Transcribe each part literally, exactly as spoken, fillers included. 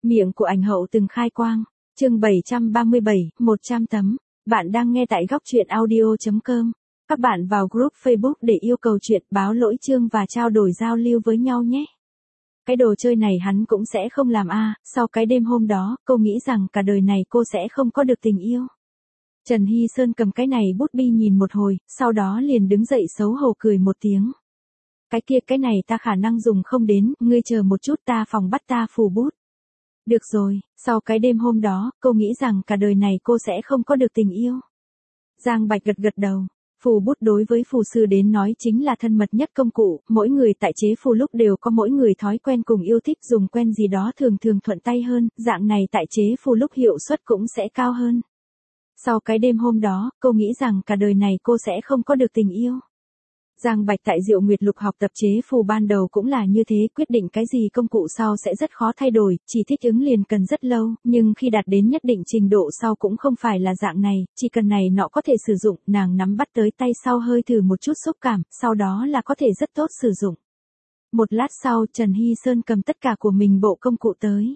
Miệng của ảnh hậu từng khai quang. Chương bảy trăm ba mươi bảy, một trăm tấm. Bạn đang nghe tại góc truyện audio chấm com. Các bạn vào group Facebook để yêu cầu chuyện, báo lỗi chương và trao đổi giao lưu với nhau nhé. Cái đồ chơi này hắn cũng sẽ không làm a. À. Sau cái đêm hôm đó, cô nghĩ rằng cả đời này cô sẽ không có được tình yêu. Trần Hy Sơn cầm cái này bút bi nhìn một hồi, sau đó liền đứng dậy xấu hổ cười một tiếng. Cái kia cái này ta khả năng dùng không đến, ngươi chờ một chút ta phòng bắt ta phù bút. Được rồi, sau cái đêm hôm đó, cô nghĩ rằng cả đời này cô sẽ không có được tình yêu. Giang Bạch gật gật đầu. Phù bút đối với phù sư đến nói chính là thân mật nhất công cụ, mỗi người tại chế phù lúc đều có mỗi người thói quen cùng yêu thích dùng quen gì đó thường thường thuận tay hơn, dạng này tại chế phù lúc hiệu suất cũng sẽ cao hơn. Sau cái đêm hôm đó, cô nghĩ rằng cả đời này cô sẽ không có được tình yêu. Giang Bạch tại Diệu Nguyệt Lục học tập chế phù ban đầu cũng là như thế, quyết định cái gì công cụ sau sẽ rất khó thay đổi, chỉ thích ứng liền cần rất lâu, nhưng khi đạt đến nhất định trình độ sau cũng không phải là dạng này, chỉ cần này nọ có thể sử dụng, nàng nắm bắt tới tay sau hơi thử một chút xúc cảm, sau đó là có thể rất tốt sử dụng. Một lát sau, Trần Hy Sơn cầm tất cả của mình bộ công cụ tới.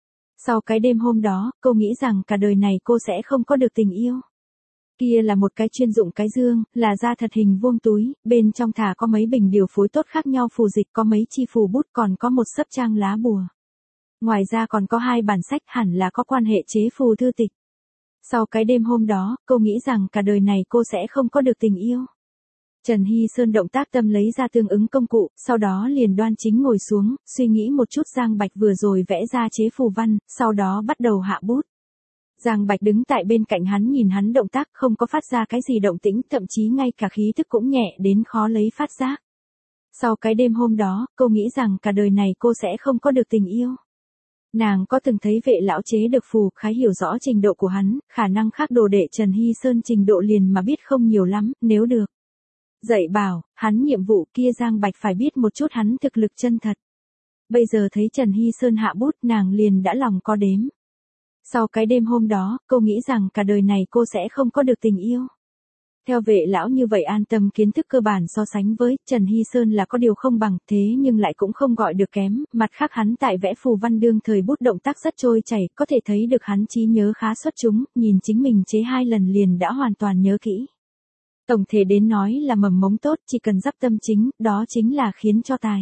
Sau cái đêm hôm đó, cô nghĩ rằng cả đời này cô sẽ không có được tình yêu. Kia là một cái chuyên dụng cái dương, là da thật hình vuông túi, bên trong thả có mấy bình điều phối tốt khác nhau phù dịch, có mấy chi phù bút, còn có một sấp trang lá bùa. Ngoài ra còn có hai bản sách, hẳn là có quan hệ chế phù thư tịch. Sau cái đêm hôm đó, cô nghĩ rằng cả đời này cô sẽ không có được tình yêu. Trần Hy Sơn động tác tâm lấy ra tương ứng công cụ, sau đó liền đoan chính ngồi xuống, suy nghĩ một chút Giang Bạch vừa rồi vẽ ra chế phù văn, sau đó bắt đầu hạ bút. Giang Bạch đứng tại bên cạnh hắn nhìn hắn động tác không có phát ra cái gì động tĩnh, thậm chí ngay cả khí thức cũng nhẹ đến khó lấy phát giác. Sau cái đêm hôm đó, cô nghĩ rằng cả đời này cô sẽ không có được tình yêu. Nàng có từng thấy vệ lão chế được phù, khá hiểu rõ trình độ của hắn, khả năng khác đồ đệ Trần Hy Sơn trình độ liền mà biết không nhiều lắm, nếu được. Dạy bảo, hắn nhiệm vụ kia Giang Bạch phải biết một chút hắn thực lực chân thật. Bây giờ thấy Trần Hy Sơn hạ bút nàng liền đã lòng có đếm. Sau cái đêm hôm đó, cô nghĩ rằng cả đời này cô sẽ không có được tình yêu. Theo vệ lão như vậy an tâm kiến thức cơ bản so sánh với Trần Hy Sơn là có điều không bằng, thế nhưng lại cũng không gọi được kém, mặt khác hắn tại vẽ phù văn đương thời bút động tác rất trôi chảy, có thể thấy được hắn trí nhớ khá xuất chúng, nhìn chính mình chế hai lần liền đã hoàn toàn nhớ kỹ. Tổng thể đến nói là mầm mống tốt, chỉ cần dắp tâm chính, đó chính là khiến cho tài.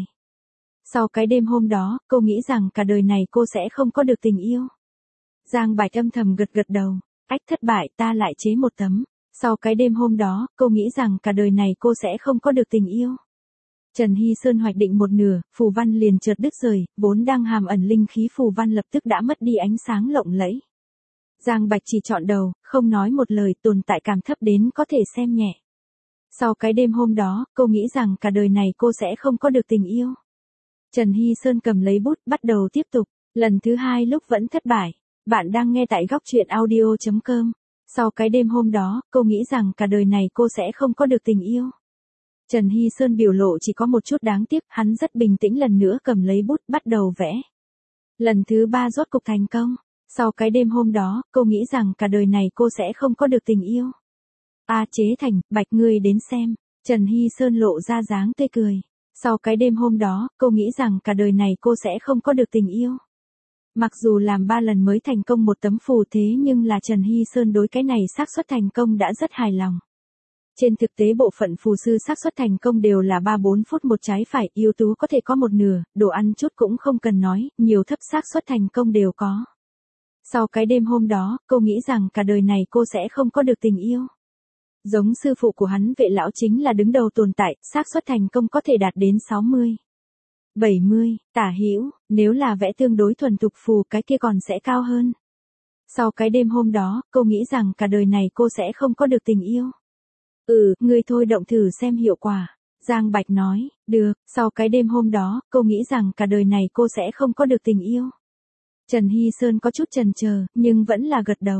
Sau cái đêm hôm đó, cô nghĩ rằng cả đời này cô sẽ không có được tình yêu. Giang Bạch âm thầm gật gật đầu, ách thất bại ta lại chế một tấm. Sau cái đêm hôm đó, cô nghĩ rằng cả đời này cô sẽ không có được tình yêu. Trần Hy Sơn hoạch định một nửa, phù văn liền chợt đứt rời, vốn đang hàm ẩn linh khí phù văn lập tức đã mất đi ánh sáng lộng lẫy. Giang Bạch chỉ chọn đầu, không nói một lời, tồn tại cảm thấp đến có thể xem nhẹ. Sau cái đêm hôm đó, cô nghĩ rằng cả đời này cô sẽ không có được tình yêu. Trần Hy Sơn cầm lấy bút, bắt đầu tiếp tục, lần thứ hai lúc vẫn thất bại. Bạn đang nghe tại góc truyện audio chấm com. Sau cái đêm hôm đó, cô nghĩ rằng cả đời này cô sẽ không có được tình yêu. Trần Hy Sơn biểu lộ chỉ có một chút đáng tiếc, hắn rất bình tĩnh lần nữa cầm lấy bút, bắt đầu vẽ. Lần thứ ba rốt cục thành công. Sau cái đêm hôm đó, cô nghĩ rằng cả đời này cô sẽ không có được tình yêu. A chế thành, Bạch ngươi đến xem. Trần Hy Sơn lộ ra dáng tươi cười. Sau cái đêm hôm đó, cô nghĩ rằng cả đời này cô sẽ không có được tình yêu. Mặc dù làm ba lần mới thành công một tấm phù thế nhưng là Trần Hy Sơn đối cái này xác suất thành công đã rất hài lòng. Trên thực tế bộ phận phù sư xác suất thành công đều là ba bốn phút một trái phải, yếu tố có thể có một nửa, đồ ăn chút cũng không cần nói, nhiều thấp xác suất thành công đều có. Sau cái đêm hôm đó, cô nghĩ rằng cả đời này cô sẽ không có được tình yêu. Giống sư phụ của hắn vệ lão chính là đứng đầu tồn tại, xác suất thành công có thể đạt đến sáu mươi. bảy mươi, tả hữu, nếu là vẽ tương đối thuần thục phù cái kia còn sẽ cao hơn. Sau cái đêm hôm đó, cô nghĩ rằng cả đời này cô sẽ không có được tình yêu. Ừ, ngươi thôi động thử xem hiệu quả. Giang Bạch nói, được, sau cái đêm hôm đó, cô nghĩ rằng cả đời này cô sẽ không có được tình yêu. Trần Hy Sơn có chút chần chờ, nhưng vẫn là gật đầu.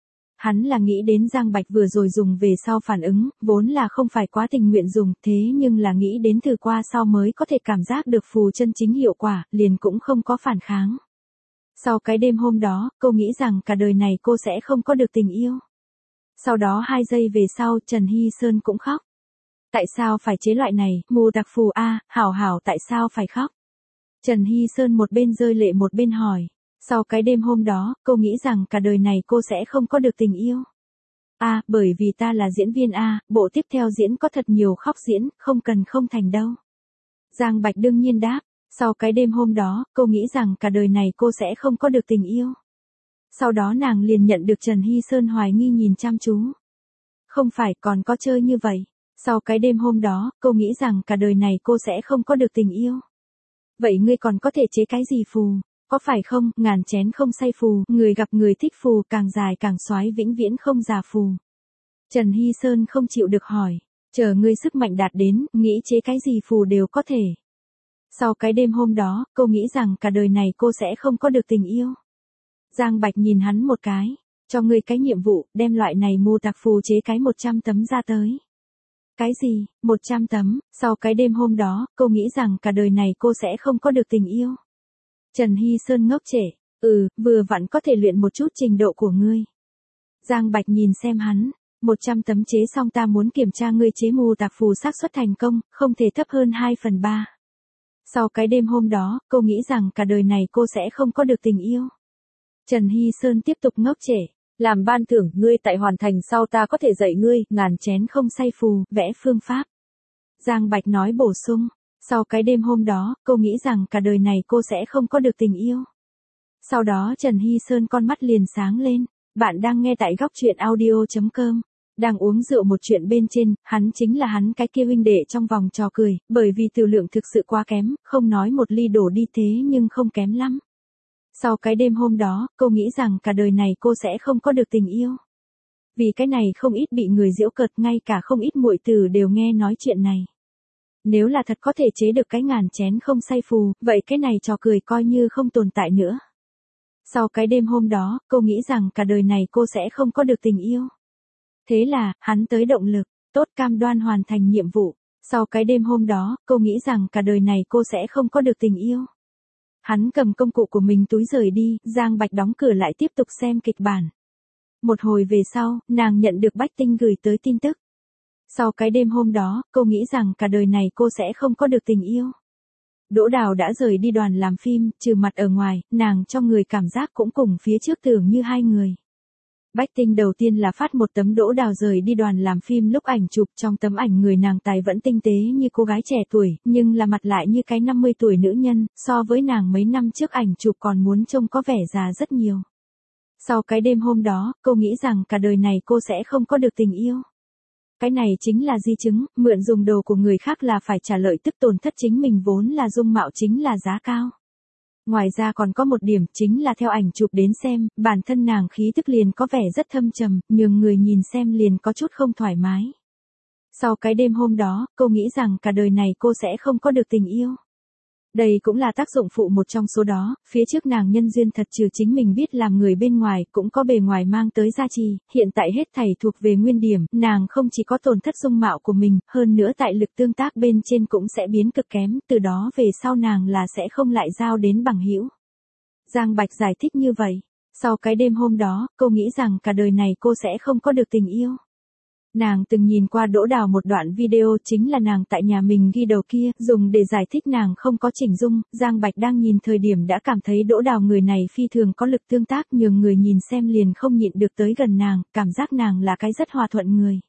Hắn là nghĩ đến Giang Bạch vừa rồi dùng về sau phản ứng, vốn là không phải quá tình nguyện dùng, thế nhưng là nghĩ đến thử qua sau mới có thể cảm giác được phù chân chính hiệu quả, liền cũng không có phản kháng. Sau cái đêm hôm đó, cô nghĩ rằng cả đời này cô sẽ không có được tình yêu. Sau đó hai giây về sau, Trần Hy Sơn cũng khóc. Tại sao phải chế loại này, mù đặc phù a, hảo hảo tại sao phải khóc? Trần Hy Sơn một bên rơi lệ một bên hỏi. Sau cái đêm hôm đó, cô nghĩ rằng cả đời này cô sẽ không có được tình yêu. À, bởi vì ta là diễn viên A, bộ tiếp theo diễn có thật nhiều khóc diễn, không cần không thành đâu. Giang Bạch đương nhiên đáp. Sau cái đêm hôm đó, cô nghĩ rằng cả đời này cô sẽ không có được tình yêu. Sau đó nàng liền nhận được Trần Hy Sơn hoài nghi nhìn chăm chú. Không phải còn có chơi như vậy. Sau cái đêm hôm đó, cô nghĩ rằng cả đời này cô sẽ không có được tình yêu. Vậy ngươi còn có thể chế cái gì phù? Có phải không, ngàn chén không say phù, người gặp người thích phù, càng dài càng xoái vĩnh viễn không già phù. Trần Hy Sơn không chịu được hỏi. Chờ ngươi sức mạnh đạt đến, nghĩ chế cái gì phù đều có thể. Sau cái đêm hôm đó, cô nghĩ rằng cả đời này cô sẽ không có được tình yêu. Giang Bạch nhìn hắn một cái. Cho ngươi cái nhiệm vụ, đem loại này mù tạc phù chế cái một trăm tấm ra tới. Cái gì, một trăm tấm, sau cái đêm hôm đó, cô nghĩ rằng cả đời này cô sẽ không có được tình yêu. Trần Hy Sơn ngốc trệ, ừ, vừa vặn có thể luyện một chút trình độ của ngươi. Giang Bạch nhìn xem hắn, một trăm tấm chế xong ta muốn kiểm tra ngươi chế mù tạc phù xác suất thành công, không thể thấp hơn hai phần ba. Sau cái đêm hôm đó, cô nghĩ rằng cả đời này cô sẽ không có được tình yêu. Trần Hy Sơn tiếp tục ngốc trệ. Làm ban thưởng, ngươi tại hoàn thành sau ta có thể dạy ngươi, ngàn chén không say phù, vẽ phương pháp. Giang Bạch nói bổ sung. Sau cái đêm hôm đó, cô nghĩ rằng cả đời này cô sẽ không có được tình yêu. Sau đó Trần Hy Sơn con mắt liền sáng lên. Bạn đang nghe tại góc truyện audio chấm com. Đang uống rượu một chuyện bên trên, hắn chính là hắn cái kia huynh đệ trong vòng trò cười, bởi vì tiểu lượng thực sự quá kém, không nói một ly đổ đi thế nhưng không kém lắm. Sau cái đêm hôm đó, cô nghĩ rằng cả đời này cô sẽ không có được tình yêu. Vì cái này không ít bị người giễu cợt, ngay cả không ít muội tử đều nghe nói chuyện này. Nếu là thật có thể chế được cái ngàn chén không say phù, vậy cái này trò cười coi như không tồn tại nữa. Sau cái đêm hôm đó, cô nghĩ rằng cả đời này cô sẽ không có được tình yêu. Thế là, hắn tới động lực, tốt cam đoan hoàn thành nhiệm vụ. Sau cái đêm hôm đó, cô nghĩ rằng cả đời này cô sẽ không có được tình yêu. Hắn cầm công cụ của mình túi rời đi, Giang Bạch đóng cửa lại tiếp tục xem kịch bản. Một hồi về sau, nàng nhận được Bách Tinh gửi tới tin tức. Sau cái đêm hôm đó, cô nghĩ rằng cả đời này cô sẽ không có được tình yêu. Đỗ Đào đã rời đi đoàn làm phim, trừ mặt ở ngoài, nàng trong người cảm giác cũng cùng phía trước tưởng như hai người. Bách Tinh đầu tiên là phát một tấm Đỗ Đào rời đi đoàn làm phim lúc ảnh chụp, trong tấm ảnh người nàng tài vẫn tinh tế như cô gái trẻ tuổi, nhưng là mặt lại như cái năm mươi tuổi nữ nhân, so với nàng mấy năm trước ảnh chụp còn muốn trông có vẻ già rất nhiều. Sau cái đêm hôm đó, cô nghĩ rằng cả đời này cô sẽ không có được tình yêu. Cái này chính là di chứng, mượn dùng đồ của người khác là phải trả lợi tức tổn thất chính mình vốn là dung mạo chính là giá cao. Ngoài ra còn có một điểm chính là theo ảnh chụp đến xem, bản thân nàng khí tức liền có vẻ rất thâm trầm, nhường người nhìn xem liền có chút không thoải mái. Sau cái đêm hôm đó, cô nghĩ rằng cả đời này cô sẽ không có được tình yêu. Đây cũng là tác dụng phụ một trong số đó, phía trước nàng nhân duyên thật trừ chính mình biết làm người bên ngoài, cũng có bề ngoài mang tới gia trì, hiện tại hết thảy thuộc về nguyên điểm, nàng không chỉ có tổn thất dung mạo của mình, hơn nữa tại lực tương tác bên trên cũng sẽ biến cực kém, từ đó về sau nàng là sẽ không lại giao đến bằng hữu. Giang Bạch giải thích như vậy. Sau cái đêm hôm đó, cô nghĩ rằng cả đời này cô sẽ không có được tình yêu. Nàng từng nhìn qua Đỗ Đào một đoạn video, chính là nàng tại nhà mình ghi đầu kia, dùng để giải thích nàng không có chỉnh dung. Giang Bạch đang nhìn thời điểm đã cảm thấy Đỗ Đào người này phi thường có lực tương tác, nhường người nhìn xem liền không nhịn được tới gần nàng, cảm giác nàng là cái rất hòa thuận người.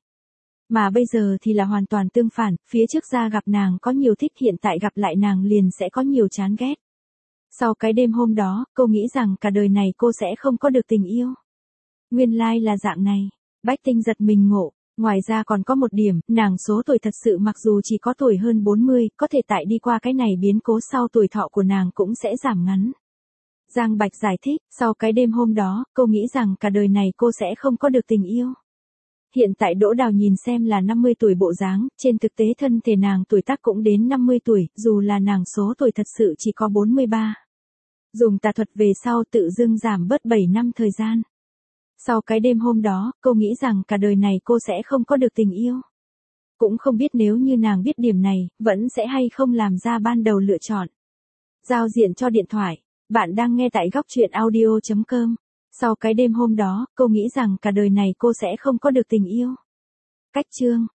Mà bây giờ thì là hoàn toàn tương phản, phía trước ra gặp nàng có nhiều thích, hiện tại gặp lại nàng liền sẽ có nhiều chán ghét. Sau cái đêm hôm đó, cô nghĩ rằng cả đời này cô sẽ không có được tình yêu. Nguyên lai like là dạng này. Bách Tinh giật mình ngộ. Ngoài ra còn có một điểm, nàng số tuổi thật sự mặc dù chỉ có tuổi hơn bốn mươi, có thể tại đi qua cái này biến cố sau tuổi thọ của nàng cũng sẽ giảm ngắn. Giang Bạch giải thích, sau cái đêm hôm đó, cô nghĩ rằng cả đời này cô sẽ không có được tình yêu. Hiện tại Đỗ Đào nhìn xem là năm mươi tuổi bộ dáng, trên thực tế thân thể nàng tuổi tác cũng đến năm mươi tuổi, dù là nàng số tuổi thật sự chỉ có bốn mươi ba. Dùng tà thuật về sau tự dưng giảm bớt bảy năm thời gian. Sau cái đêm hôm đó, cô nghĩ rằng cả đời này cô sẽ không có được tình yêu. Cũng không biết nếu như nàng biết điểm này, vẫn sẽ hay không làm ra ban đầu lựa chọn. Giao diện cho điện thoại. Bạn đang nghe tại góc truyện audio chấm com. Sau cái đêm hôm đó, cô nghĩ rằng cả đời này cô sẽ không có được tình yêu. Cách chương.